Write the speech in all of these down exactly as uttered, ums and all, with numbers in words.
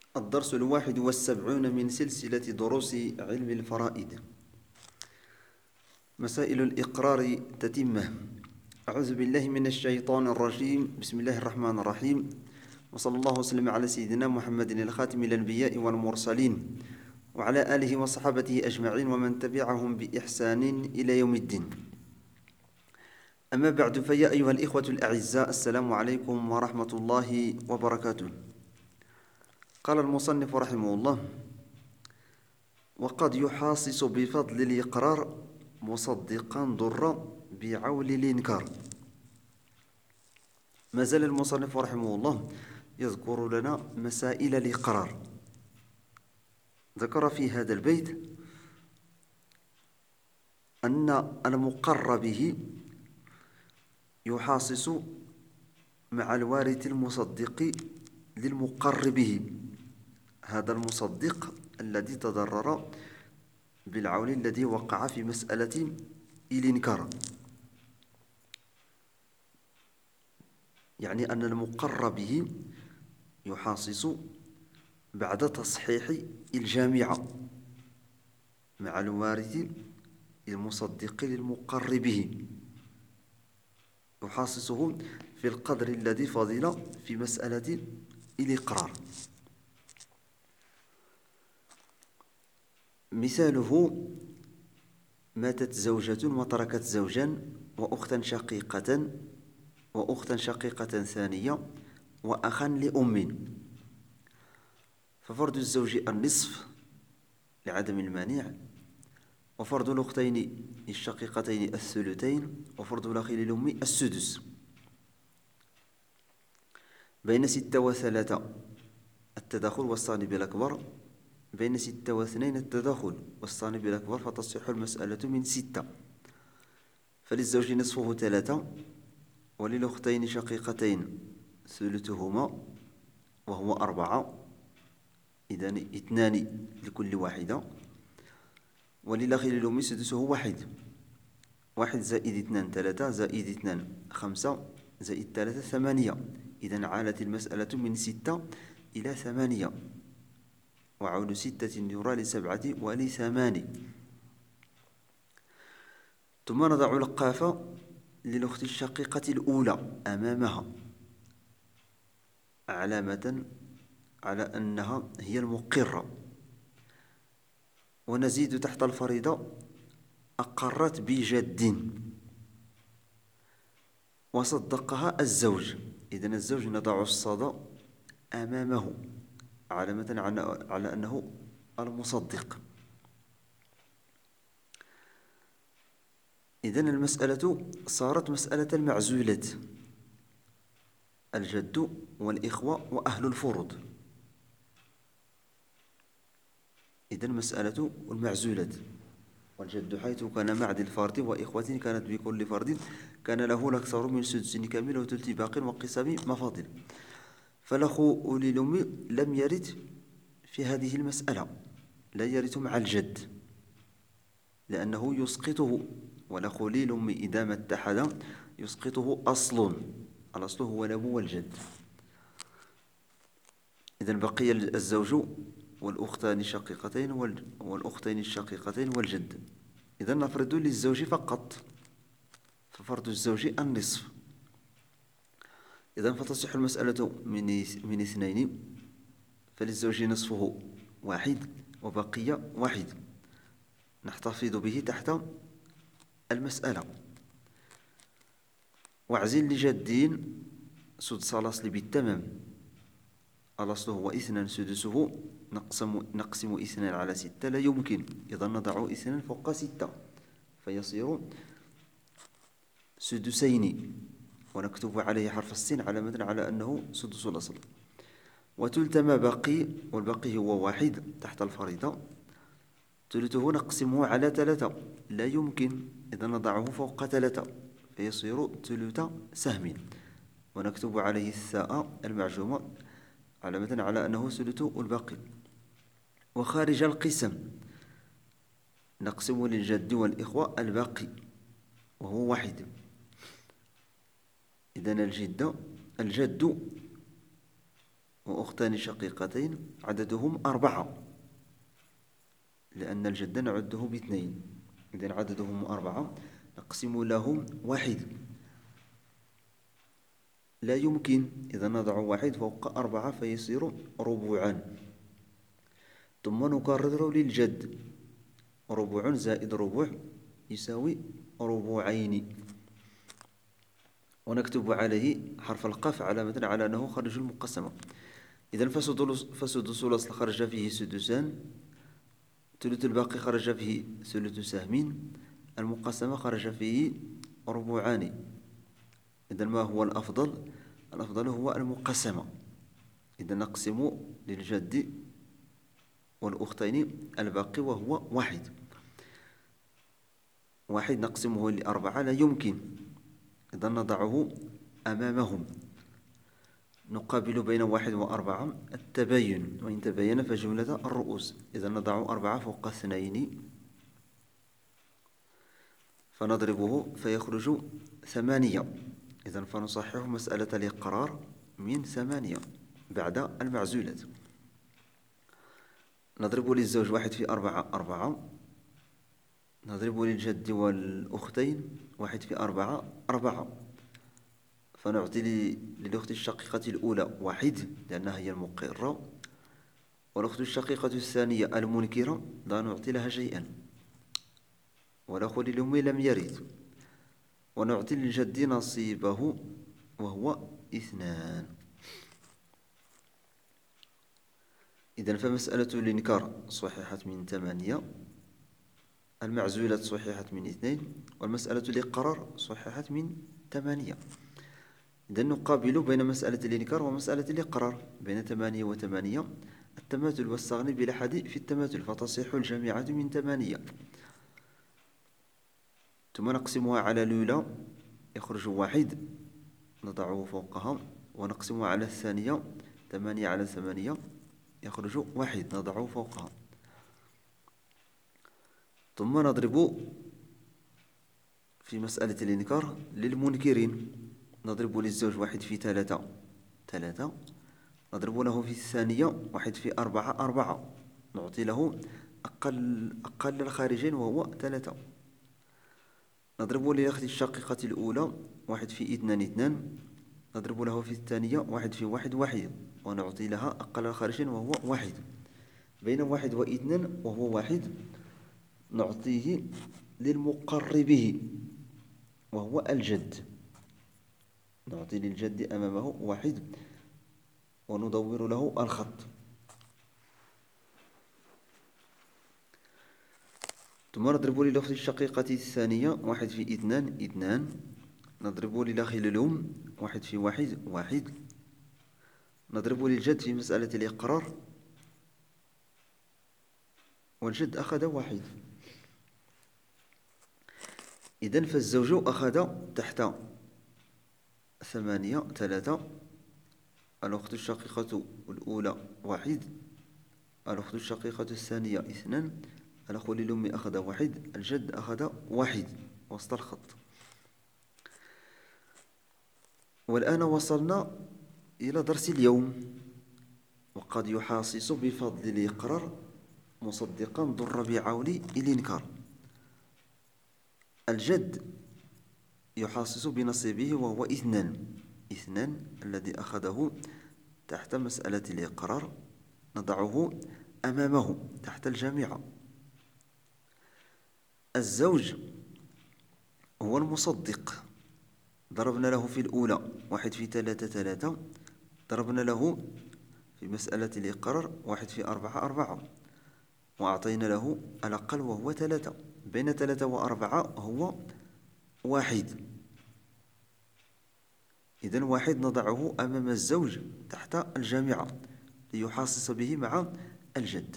الدرس الواحد والسبعون من سلسلة دروس علم الفرائض. مسائل الإقرار تتمة. أعوذ بالله من الشيطان الرجيم. بسم الله الرحمن الرحيم، وصلى الله وسلم على سيدنا محمد الخاتم الأنبياء والمرسلين وعلى آله وصحابته أجمعين ومن تبعهم بإحسان إلى يوم الدين. أما بعد، فيا أيها الإخوة الأعزاء، السلام عليكم ورحمة الله وبركاته. قال المصنف رحمه الله: وقد يحاصص بفضل الإقرار مصدقا ضر بعول الإنكار. ما زال المصنف رحمه الله يذكر لنا مسائل الإقرار. ذكر في هذا البيت أن المقر به يحاصص مع الوارث المصدق للمقر به، هذا المصدق الذي تضرر بالعول الذي وقع في مسألة الإنكار، يعني أن المقر به يحاصص بعد تصحيح الجامعة مع الوارث المصدق للمقر به، يحاصصه في القدر الذي فضل في مسألة الإقرار. مثاله: ماتت زوجة وتركت زوجا وأختا شقيقة وأختا شقيقة ثانية وأخا لأم، ففرض الزوج النصف لعدم المانع، وفرض الأختين الشقيقتين الثلثين، وفرض الأخ للأم السدس. بين ستة وثلاثة التداخل والصانب الأكبر، بين ستة واثنين التداخل والصانب الأكبر، فتصح المسألة من ستة، فللزوج نصفه ثلاثة، وللأختين شقيقتين ثلثهما وهو أربعة، إذن اثنان لكل واحدة، وللأخ للأم سدسه واحد، واحد زائد اثنان ثلاثة، زائد اثنان خمسة، زائد ثلاثة ثمانية، إذن عالت المسألة من ستة إلى ثمانية، وعول ستة يرى لسبعة ولثمان. ثم نضع القاف للأخت الشقيقة الأولى أمامها علامة على أنها هي المقرة، ونزيد تحت الفريضة: أقرت بجد وصدقها الزوج، إذن الزوج نضع الصاد أمامه علامة على أنه المصدق. إذن المسألة صارت مسألة المعزولة، الجد والإخوة وأهل الفروض. إذن مسألة المعزولة، والجد حيث كان مع ذي الفرد وإخوة كانت بكل فرد كان له الأكثر من سدس كامل وثلث باق وقسم مفاضل، فالأخ أولي الأم لم يرث في هذه المسألة، لا يرث مع الجد لأنه يسقطه، والأخ أولي الأم إذا ما اتحد يسقطه أصل، الأصل هو الأب والجد. إذن بقي الزوج والأختان الشقيقتين والأختين الشقيقتين والجد. إذن نفرض للزوج فقط، ففرض الزوج النصف. إذن فتصح المسألة من من اثنين، فللزوج نصفه واحد وبقي واحد نحتفظ به تحت المسألة. واعزل لجدين سدس الأصل بالتمام، الأصل هو اثنان سدسه نقسم نقسم اثنان على ستة لا يمكن، إذا نضع اثنان فوق ستة فيصير سدسين، ونكتب عليه حرف السين علامة على أنه سدس الأصل. وثلث ما بقي، والبقي هو واحد تحت الفريضة، ثلثه نقسمه على ثلاثة لا يمكن، إذا نضعه فوق ثلاثة فيصير ثلث سهم، ونكتب عليه الثاء المعجومة علامة على أنه ثلث الباقي. وخارج القسم نقسم للجد والإخوة الباقي وهو واحد، إذن الجد الجد وأختان شقيقتين عددهم أربعة، لأن الجد نعده باثنين، إذن عددهم أربعة نقسم لهم واحد. لا يمكن، إذا نضع واحد فوق أربعة فيصير ربعا. ثم نكرر للجد، ربع زائد ربع يساوي ربعين، ونكتب عليه حرف القاف علامة على أنه خرج المقسمة. إذن فسدس الأصل خرج فيه سدسان، ثلث الباقي خرج فيه ثلث سهم، المقسمة خرج فيه ربعان. إذن ما هو الأفضل؟ الأفضل هو المقسمة. إذن نقسم للجد والأختين الباقي وهو واحد. واحد نقسمه لأربعة لا يمكن، إذن نضعه أمامهم. نقابل بين واحد وأربعة التباين، وإن تبين فجملة الرؤوس. إذا نضع أربعة فوق اثنين فنضربه فيخرج ثمانية. إذا فنصحح مسألة الإقرار من ثمانية بعد المعزولة. نضرب للزوج واحد في أربعة أربعة، نضرب للجد والأختين واحد في أربعة أربعة، فنعطي للأخت الشقيقة الأولى واحد لأنها هي المقرة، والأخت الشقيقة الثانية المنكرة لا نعطي لها شيئا، والأخ للأم لم يرد، ونعطي للجد نصيبه وهو اثنان. إذن فمسألة الإنكار صححت من ثمانية، المعزولة صححت من اثنين، والمسألة الإقرار صححت من ثمانية. إذن نقابل بين مسألة الإنكار ومسألة الإقرار بين ثمانية وثمانية التماثل والصغن بلا حد في التماثل، فتصح الجامعة من ثمانية. ثم نقسمها على الأولى يخرج واحد نضعه فوقها، ونقسمها على الثانية ثمانية على ثمانية يخرج واحد نضعه فوقها. ثم نضرب في مسألة الإنكار للمنكرين، نضرب للزوج واحد في ثلاثة ثلاثة، نضرب له في الثانية واحد في أربعة أربعة، نعطي له أقل أقل الخارجين وهو ثلاثة. نضرب للأخت الشقيقة الأولى واحد في اثنان اثنان، نضرب له في الثانية واحد في واحد واحد، ونعطي لها أقل الخارجين وهو واحد. بين واحد واثنان وهو واحد نعطيه للمقر به وهو الجد، نعطي للجد أمامه واحد وندور له الخط. ثم نضرب للأخت الشقيقة الثانية واحد في اثنان اثنان، نضرب للأخ للأم واحد في واحد واحد، نضرب للجد في مسألة الإقرار والجد أخذ واحد. إذن فالزوج أخذ تحت ثمانية ثلاثة، الأخت الشقيقة الأولى واحد، الأخت الشقيقة الثانية اثنان، الأخ للأم أخذ واحد، الجد أخذ واحد وسط الخط. والآن وصلنا إلى درس اليوم. وقد يحاصص بفضل الإقرار مصدقا ضر بعول الإنكار. الجد يحاصص بنصيبه وهو اثنان اثنان الذي أخذه تحت مسألة الإقرار نضعه أمامه تحت الجامعة. الزوج هو المصدق، ضربنا له في الأولى واحد في ثلاثة ثلاثة، ضربنا له في مسألة الإقرار واحد في أربعة أربعة، وأعطينا له الأقل وهو ثلاثة. بين ثلاثة وأربعة هو واحد. إذن واحد نضعه أمام الزوج تحت الجامعة ليحاصص به مع الجد.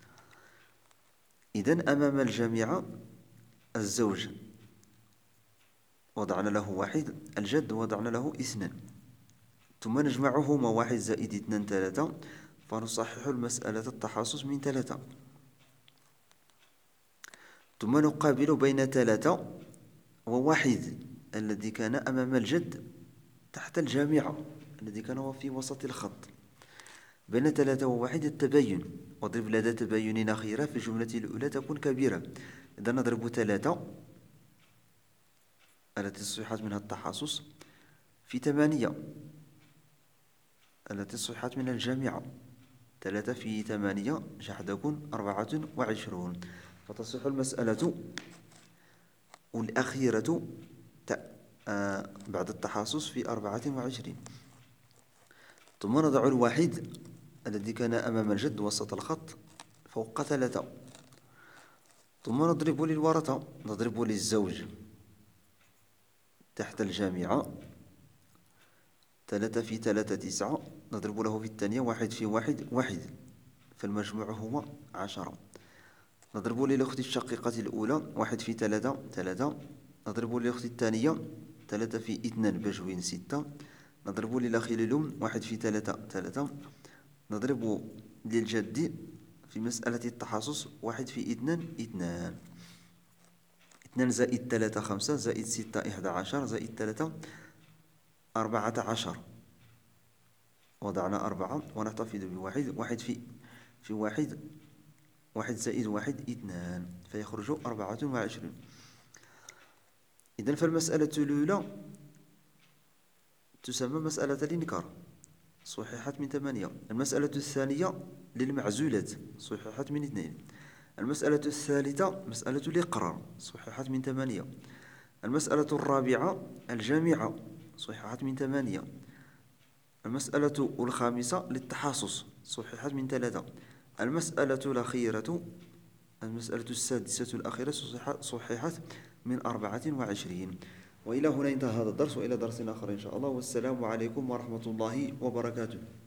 إذن أمام الجامعة الزوج وضعنا له واحد، الجد وضعنا له اثنان، ثم نجمعهما واحد زائد اثنان ثلاثة، فنصحح المسألة التحاصص من ثلاثة. ثم نقابل بين ثلاثة وواحد الذي كان أمام الجد تحت الجامعة، الذي كان في وسط الخط. بين ثلاثة وواحد التباين، واضرب لدى تباين أخيرة في الجملة الأولى تكون كبيرة. إذا نضرب ثلاثة التي صحت منها التحاصص في ثمانية التي صحت من الجامعة. ثلاثة في ثمانية جاء تكون أربعة وعشرون، فتصح المسألة الأخيرة بعد التحاصص في أربعة وعشرين. ثم نضع الواحد الذي كان أمام الجد وسط الخط فوق ثلاثة. ثم نضرب للورثة، نضرب للزوج تحت الجامعة. ثلاثة في ثلاثة تسعة، نضرب له في الثانية واحد في واحد واحد، فالمجموع هو عشرة. نضرب للأخت الشقيقة الأولى واحد في ثلاثة ثلاثة. نضرب للأخت الثانية ثلاثة في اثنان بجوين ستة. نضرب للأخ للأم واحد في ثلاثة ثلاثة. نضرب للجد في مسألة التحاصص واحد في اثنان اثنان. اثنان زائد ثلاثة خمسة، زائد ستة إحدى عشر، زائد ثلاثة أربعة عشر. وضعنا أربعة ونحتفظ بواحد، واحد في في واحد، واحد زائد واحد اثنان، فيخرج أربعة وعشرين. إذن فالمسألة الأولى تسمى مسألة الإنكار، صححت من ثمانية. المسألة الثانية للمعزولة، صححت من اثنين. المسألة الثالثة مسألة الإقرار، صححت من ثمانية. المسألة الرابعة الجامعة، صححت من ثمانية. المسألة الخامسة للتحاصص، صححت من ثلاثة. المسألة الأخيرة المسألة السادسة الأخيرة صححت من أربعة وعشرين. وإلى هنا انتهى هذا الدرس، وإلى درس آخر إن شاء الله، والسلام عليكم ورحمة الله وبركاته.